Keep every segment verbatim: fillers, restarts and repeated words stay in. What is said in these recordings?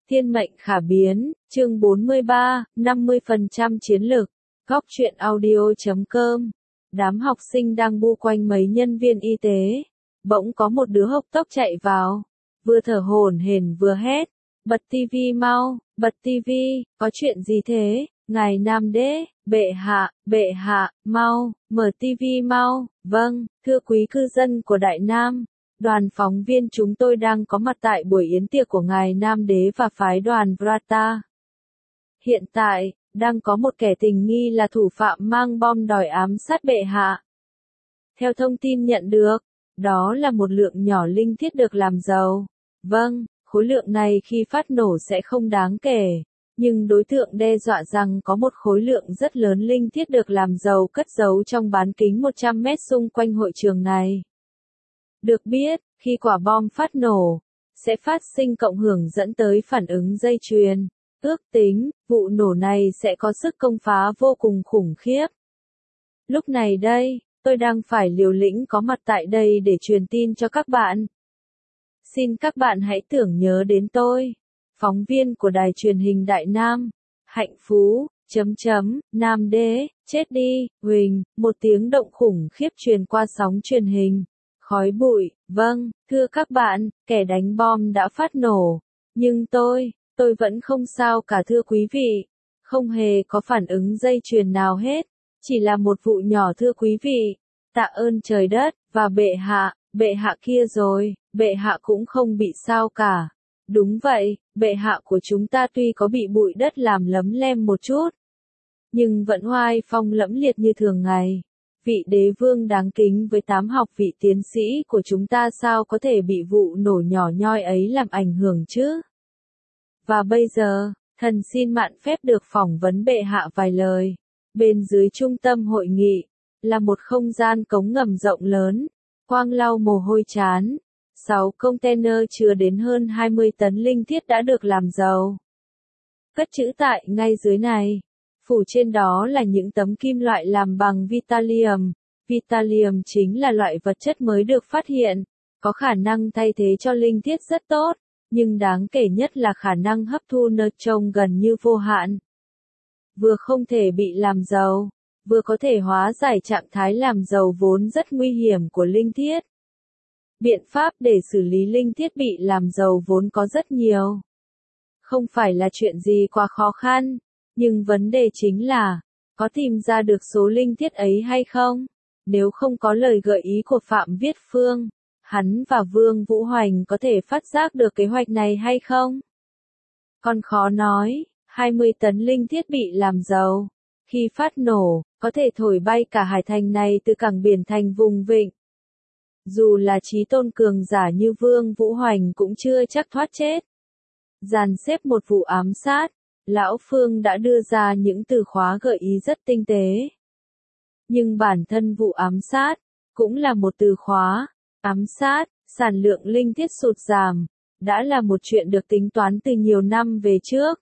Thiên mệnh khả biến, chương bốn mươi ba, năm mươi phần trăm chiến lực. Góc truyện audio chấm com. Đám học sinh đang bu quanh mấy nhân viên y tế. Bỗng có một đứa hộc tốc chạy vào. Vừa thở hổn hển vừa hét. Bật tivi mau, bật tivi, có chuyện gì thế? Ngài Nam Đế, bệ hạ, bệ hạ, mau, mở tivi mau. Vâng, thưa quý cư dân của Đại Nam. Đoàn phóng viên chúng tôi đang có mặt tại buổi yến tiệc của ngài Nam Đế và phái đoàn Vrata. Hiện tại, đang có một kẻ tình nghi là thủ phạm mang bom đòi ám sát bệ hạ. Theo thông tin nhận được, đó là một lượng nhỏ linh thiết được làm giàu. Vâng, khối lượng này khi phát nổ sẽ không đáng kể, nhưng đối tượng đe dọa rằng có một khối lượng rất lớn linh thiết được làm giàu cất giấu trong bán kính một trăm mét xung quanh hội trường này. Được biết, khi quả bom phát nổ, sẽ phát sinh cộng hưởng dẫn tới phản ứng dây chuyền. Ước tính, vụ nổ này sẽ có sức công phá vô cùng khủng khiếp. Lúc này đây, tôi đang phải liều lĩnh có mặt tại đây để truyền tin cho các bạn. Xin các bạn hãy tưởng nhớ đến tôi, phóng viên của đài truyền hình Đại Nam. Hạnh phú, chấm chấm, Nam Đế, chết đi, Huỳnh, một tiếng động khủng khiếp truyền qua sóng truyền hình. Khói bụi, vâng, thưa các bạn, kẻ đánh bom đã phát nổ. Nhưng tôi, tôi vẫn không sao cả thưa quý vị. Không hề có phản ứng dây chuyền nào hết. Chỉ là một vụ nhỏ thưa quý vị. Tạ ơn trời đất, và bệ hạ, bệ hạ kia rồi, bệ hạ cũng không bị sao cả. Đúng vậy, bệ hạ của chúng ta tuy có bị bụi đất làm lấm lem một chút, nhưng vẫn oai phong lẫm liệt như thường ngày. Vị đế vương đáng kính với tám học vị tiến sĩ của chúng ta sao có thể bị vụ nổ nhỏ nhoi ấy làm ảnh hưởng chứ? Và bây giờ, thần xin mạn phép được phỏng vấn bệ hạ vài lời. Bên dưới trung tâm hội nghị, là một không gian cống ngầm rộng lớn, Quang lau mồ hôi chán. Sáu container chứa đến hơn hai mươi tấn linh thiết đã được làm giàu. Cất trữ tại ngay dưới này. Phủ trên đó là những tấm kim loại làm bằng Vitalium. Vitalium chính là loại vật chất mới được phát hiện, có khả năng thay thế cho linh thiết rất tốt, nhưng đáng kể nhất là khả năng hấp thu neutron gần như vô hạn. Vừa không thể bị làm giàu, vừa có thể hóa giải trạng thái làm giàu vốn rất nguy hiểm của linh thiết. Biện pháp để xử lý linh thiết bị làm giàu vốn có rất nhiều. Không phải là chuyện gì quá khó khăn. Nhưng vấn đề chính là, có tìm ra được số linh thiết ấy hay không? Nếu không có lời gợi ý của Phạm Viết Phương, hắn và Vương Vũ Hoành có thể phát giác được kế hoạch này hay không? Còn khó nói, hai mươi tấn linh thiết bị làm giàu. Khi phát nổ, có thể thổi bay cả hải thành này từ cảng biển thành vùng vịnh. Dù là trí tôn cường giả như Vương Vũ Hoành cũng chưa chắc thoát chết. Dàn xếp một vụ ám sát. Lão Phương đã đưa ra những từ khóa gợi ý rất tinh tế. Nhưng bản thân vụ ám sát, cũng là một từ khóa. Ám sát, sản lượng linh thiết sụt giảm, đã là một chuyện được tính toán từ nhiều năm về trước.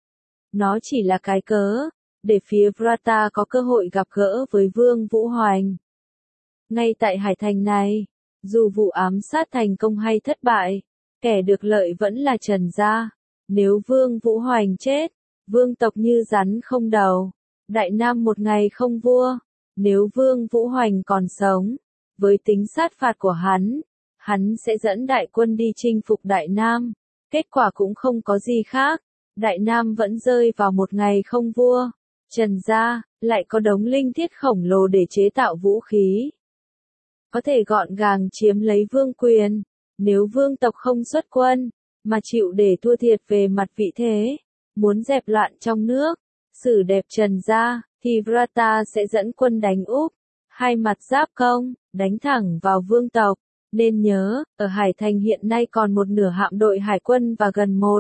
Nó chỉ là cái cớ, để phía Vrata có cơ hội gặp gỡ với Vương Vũ Hoành. Ngay tại hải thành này, dù vụ ám sát thành công hay thất bại, kẻ được lợi vẫn là Trần gia. Nếu Vương Vũ Hoành chết, vương tộc như rắn không đầu, Đại Nam một ngày không vua. Nếu Vương Vũ Hoành còn sống, với tính sát phạt của hắn, hắn sẽ dẫn đại quân đi chinh phục Đại Nam. Kết quả cũng không có gì khác, Đại Nam vẫn rơi vào một ngày không vua. Trần gia, lại có đống linh thiết khổng lồ để chế tạo vũ khí. Có thể gọn gàng chiếm lấy vương quyền, nếu vương tộc không xuất quân, mà chịu để thua thiệt về mặt vị thế, muốn dẹp loạn trong nước, xử đẹp Trần gia, thì Vrata sẽ dẫn quân đánh Úc, hai mặt giáp công, đánh thẳng vào vương tộc. Nên nhớ, ở Hải Thành hiện nay còn một nửa hạm đội hải quân và gần một.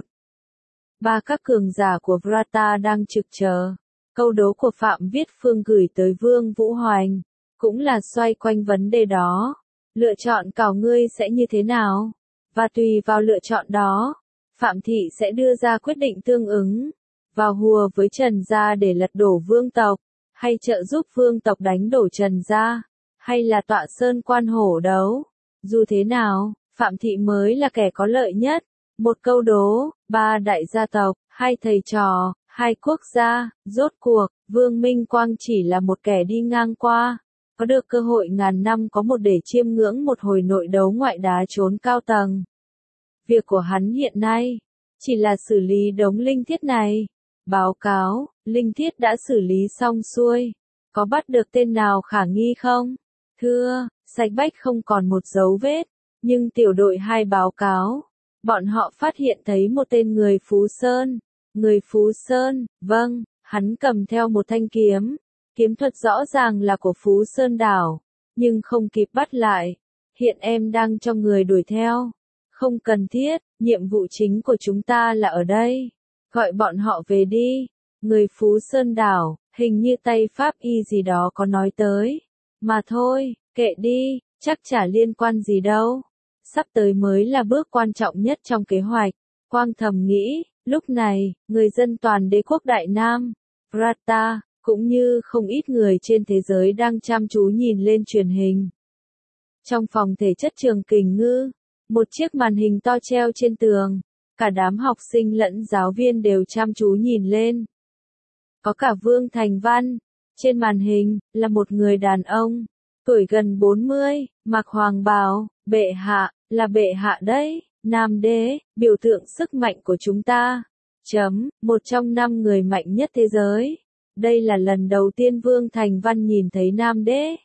Ba các cường giả của Vrata đang trực chờ. Câu đố của Phạm Viết Phương gửi tới Vương Vũ Hoành, cũng là xoay quanh vấn đề đó. Lựa chọn của ngươi sẽ như thế nào? Và tùy vào lựa chọn đó, Phạm Thị sẽ đưa ra quyết định tương ứng. Vào hùa với Trần gia để lật đổ vương tộc, hay trợ giúp vương tộc đánh đổ Trần gia, hay là tọa sơn quan hổ đấu. Dù thế nào, Phạm Thị mới là kẻ có lợi nhất. một câu đố, ba đại gia tộc, hai thầy trò, hai quốc gia, rốt cuộc, Vương Minh Quang chỉ là một kẻ đi ngang qua, có được cơ hội ngàn năm có một để chiêm ngưỡng một hồi nội đấu ngoại đá trốn cao tầng. Việc của hắn hiện nay, chỉ là xử lý đống linh thiết này. Báo cáo, linh thiết đã xử lý xong xuôi, có bắt được tên nào khả nghi không? Thưa, sạch bách không còn một dấu vết, nhưng tiểu đội hai báo cáo, bọn họ phát hiện thấy một tên người Phú Sơn. Người Phú Sơn, vâng, hắn cầm theo một thanh kiếm, kiếm thuật rõ ràng là của Phú Sơn đảo, nhưng không kịp bắt lại, hiện em đang cho người đuổi theo. Không cần thiết, nhiệm vụ chính của chúng ta là ở đây, gọi bọn họ về đi. Người Phú Sơn đảo, hình như tay Pháp y gì đó có nói tới, mà thôi, kệ đi, chắc chả liên quan gì đâu. Sắp tới mới là bước quan trọng nhất trong kế hoạch. Quang thầm nghĩ, lúc này, người dân toàn đế quốc Đại Nam, Vrata, cũng như không ít người trên thế giới đang chăm chú nhìn lên truyền hình. Trong phòng thể chất trường Kình Ngư, một chiếc màn hình to treo trên tường, cả đám học sinh lẫn giáo viên đều chăm chú nhìn lên. Có cả Vương Thành Văn, trên màn hình, là một người đàn ông, tuổi gần bốn mươi, mặc hoàng bào, bệ hạ, là bệ hạ đấy, Nam đế, biểu tượng sức mạnh của chúng ta. Chấm, một trong năm người mạnh nhất thế giới. Đây là lần đầu tiên Vương Thành Văn nhìn thấy Nam đế.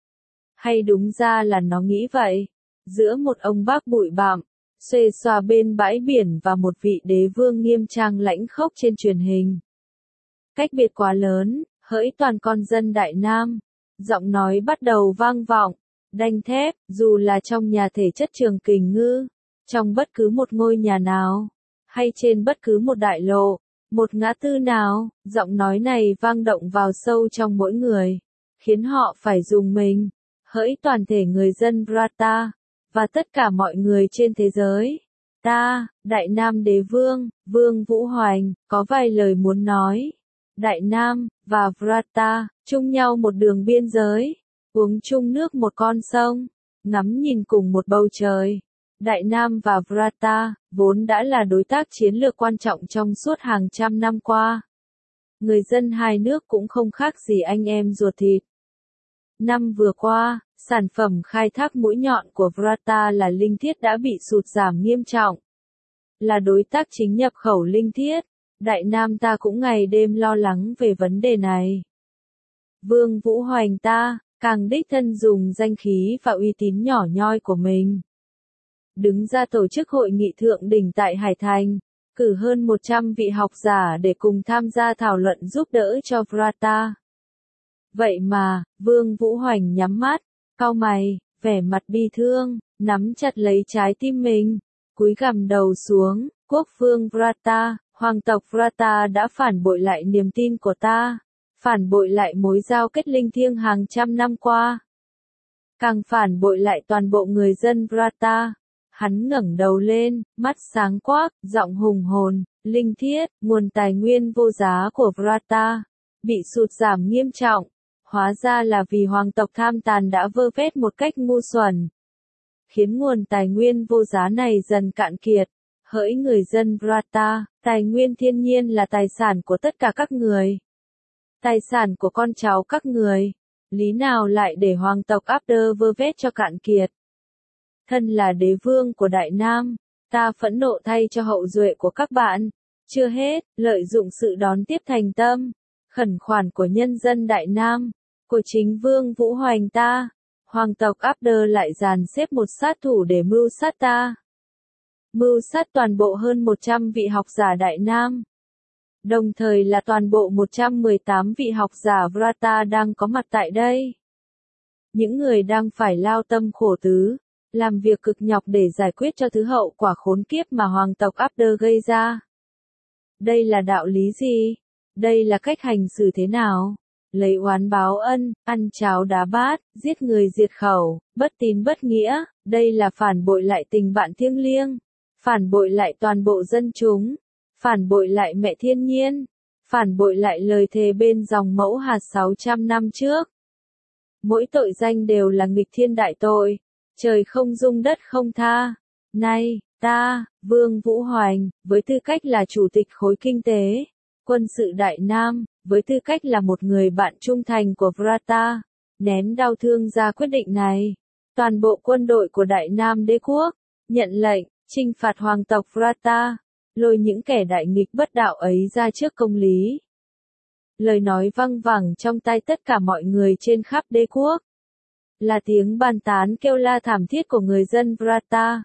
Hay đúng ra là nó nghĩ vậy. Giữa một ông bác bụi bặm, xuề xòa bên bãi biển và một vị đế vương nghiêm trang lãnh khốc trên truyền hình. Cách biệt quá lớn, hỡi toàn con dân Đại Nam. Giọng nói bắt đầu vang vọng, đanh thép, dù là trong nhà thể chất trường Kình Ngư, trong bất cứ một ngôi nhà nào, hay trên bất cứ một đại lộ, một ngã tư nào, giọng nói này vang động vào sâu trong mỗi người, khiến họ phải rùng mình. Hỡi toàn thể người dân Vrata, và tất cả mọi người trên thế giới, ta, Đại Nam Đế Vương, Vương Vũ Hoành, có vài lời muốn nói. Đại Nam và Vrata, chung nhau một đường biên giới, uống chung nước một con sông, ngắm nhìn cùng một bầu trời. Đại Nam và Vrata, vốn đã là đối tác chiến lược quan trọng trong suốt hàng trăm năm qua. Người dân hai nước cũng không khác gì anh em ruột thịt. Năm vừa qua, sản phẩm khai thác mũi nhọn của Vrata là linh thiết đã bị sụt giảm nghiêm trọng. Là đối tác chính nhập khẩu linh thiết, Đại Nam ta cũng ngày đêm lo lắng về vấn đề này. Vương Vũ Hoành ta, càng đích thân dùng danh khí và uy tín nhỏ nhoi của mình, đứng ra tổ chức hội nghị thượng đỉnh tại Hải Thành, cử hơn một trăm vị học giả để cùng tham gia thảo luận giúp đỡ cho Vrata. Vậy mà, Vương Vũ Hoành nhắm mắt, cau mày, vẻ mặt bi thương, nắm chặt lấy trái tim mình, cúi gằm đầu xuống. Quốc vương Vrata, hoàng tộc Vrata đã phản bội lại niềm tin của ta, phản bội lại mối giao kết linh thiêng hàng trăm năm qua, càng phản bội lại toàn bộ người dân Vrata. Hắn ngẩng đầu lên, mắt sáng quắc, giọng hùng hồn, linh thiết, nguồn tài nguyên vô giá của Vrata, bị sụt giảm nghiêm trọng. Hóa ra là vì hoàng tộc tham tàn đã vơ vét một cách ngu xuẩn, khiến nguồn tài nguyên vô giá này dần cạn kiệt. Hỡi người dân Vrata, tài nguyên thiên nhiên là tài sản của tất cả các người. Tài sản của con cháu các người. Lý nào lại để hoàng tộc Abder vơ vét cho cạn kiệt? Thân là đế vương của Đại Nam, ta phẫn nộ thay cho hậu duệ của các bạn. Chưa hết, lợi dụng sự đón tiếp thành tâm, khẩn khoản của nhân dân Đại Nam, của chính Vương Vũ Hoành ta, hoàng tộc Abder lại dàn xếp một sát thủ để mưu sát ta. Mưu sát toàn bộ hơn một trăm vị học giả Đại Nam. Đồng thời là toàn bộ một trăm mười tám vị học giả Vrata đang có mặt tại đây. Những người đang phải lao tâm khổ tứ, làm việc cực nhọc để giải quyết cho thứ hậu quả khốn kiếp mà hoàng tộc Abder gây ra. Đây là đạo lý gì? Đây là cách hành xử thế nào? Lấy oán báo ân, ăn cháo đá bát, giết người diệt khẩu, bất tín bất nghĩa, đây là phản bội lại tình bạn thiêng liêng, phản bội lại toàn bộ dân chúng, phản bội lại mẹ thiên nhiên, phản bội lại lời thề bên dòng mẫu hạt sáu trăm năm trước. Mỗi tội danh đều là nghịch thiên đại tội, trời không dung đất không tha. Nay, Vrata, Vương Vũ Hoành, với tư cách là chủ tịch khối kinh tế, quân sự Đại Nam, với tư cách là một người bạn trung thành của Vrata, nén đau thương ra quyết định này. Toàn bộ quân đội của Đại Nam Đế quốc, nhận lệnh, trinh phạt hoàng tộc Vrata, lôi những kẻ đại nghịch bất đạo ấy ra trước công lý. Lời nói văng vẳng trong tai tất cả mọi người trên khắp đế quốc. Là tiếng bàn tán kêu la thảm thiết của người dân Vrata.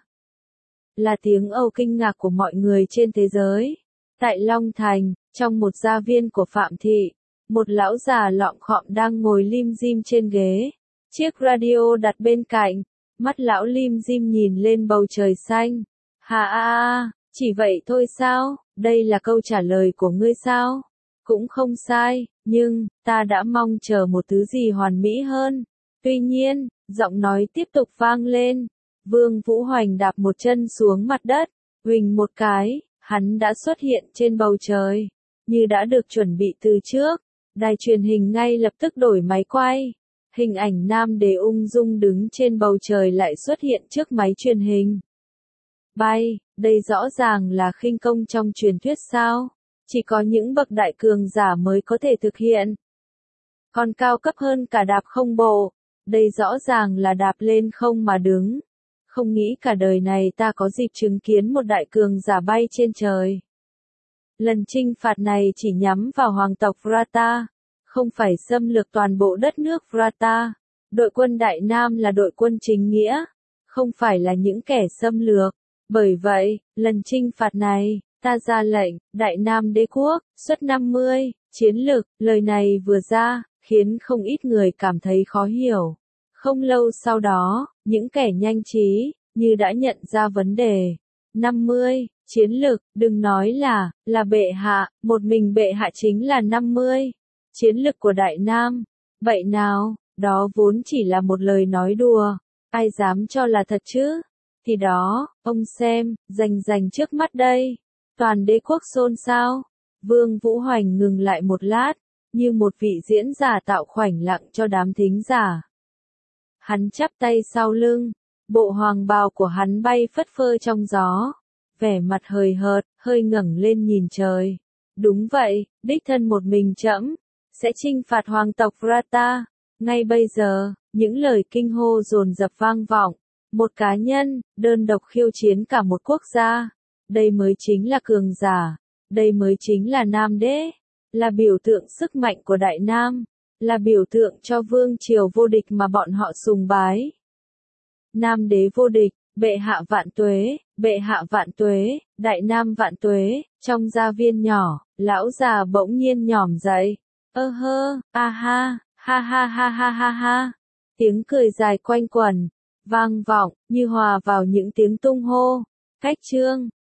Là tiếng âu kinh ngạc của mọi người trên thế giới. Tại Long Thành, trong một gia viên của Phạm Thị, một lão già lọm khọm đang ngồi lim dim trên ghế. Chiếc radio đặt bên cạnh, mắt lão lim dim nhìn lên bầu trời xanh. Hà a a, chỉ vậy thôi sao, đây là câu trả lời của ngươi sao? Cũng không sai, nhưng, ta đã mong chờ một thứ gì hoàn mỹ hơn. Tuy nhiên, giọng nói tiếp tục vang lên. Vương Vũ Hoành đạp một chân xuống mặt đất, huỳnh một cái, hắn đã xuất hiện trên bầu trời, như đã được chuẩn bị từ trước. Đài truyền hình ngay lập tức đổi máy quay. Hình ảnh Nam Đế ung dung đứng trên bầu trời lại xuất hiện trước máy truyền hình. Bay, đây rõ ràng là khinh công trong truyền thuyết sao? Chỉ có những bậc đại cường giả mới có thể thực hiện. Còn cao cấp hơn cả đạp không bộ, đây rõ ràng là đạp lên không mà đứng. Không nghĩ cả đời này ta có dịp chứng kiến một đại cường giả bay trên trời. Lần trinh phạt này chỉ nhắm vào hoàng tộc Vrata, không phải xâm lược toàn bộ đất nước Vrata. Đội quân Đại Nam là đội quân chính nghĩa, không phải là những kẻ xâm lược. Bởi vậy, lần trinh phạt này, ta ra lệnh, Đại Nam Đế quốc, suất năm mươi, chiến lực, lời này vừa ra, khiến không ít người cảm thấy khó hiểu. Không lâu sau đó, những kẻ nhanh trí, như đã nhận ra vấn đề. năm mươi, chiến lực, đừng nói là, là bệ hạ, một mình bệ hạ chính là năm mươi. Chiến lực của Đại Nam. Vậy nào, đó vốn chỉ là một lời nói đùa. Ai dám cho là thật chứ? Thì đó, ông xem, rành rành trước mắt đây. Toàn đế quốc xôn xao. Vương Vũ Hoành ngừng lại một lát, như một vị diễn giả tạo khoảnh lặng cho đám thính giả. Hắn chắp tay sau lưng, bộ hoàng bào của hắn bay phất phơ trong gió, vẻ mặt hời hợt, hơi ngẩng lên nhìn trời. Đúng vậy, đích thân một mình trẫm sẽ trinh phạt hoàng tộc Vrata. Ngay bây giờ, những lời kinh hô dồn dập vang vọng. Một cá nhân, đơn độc khiêu chiến cả một quốc gia. Đây mới chính là cường giả. Đây mới chính là Nam Đế. Là biểu tượng sức mạnh của Đại Nam. Là biểu tượng cho vương triều vô địch mà bọn họ sùng bái. Nam Đế vô địch, bệ hạ vạn tuế, bệ hạ vạn tuế, Đại Nam vạn tuế. Trong gia viên nhỏ, lão già bỗng nhiên nhỏm dậy. Ơ hơ, a ha, ha ha ha ha ha ha. Tiếng cười dài quanh quẩn, vang vọng, như hòa vào những tiếng tung hô. Cách chương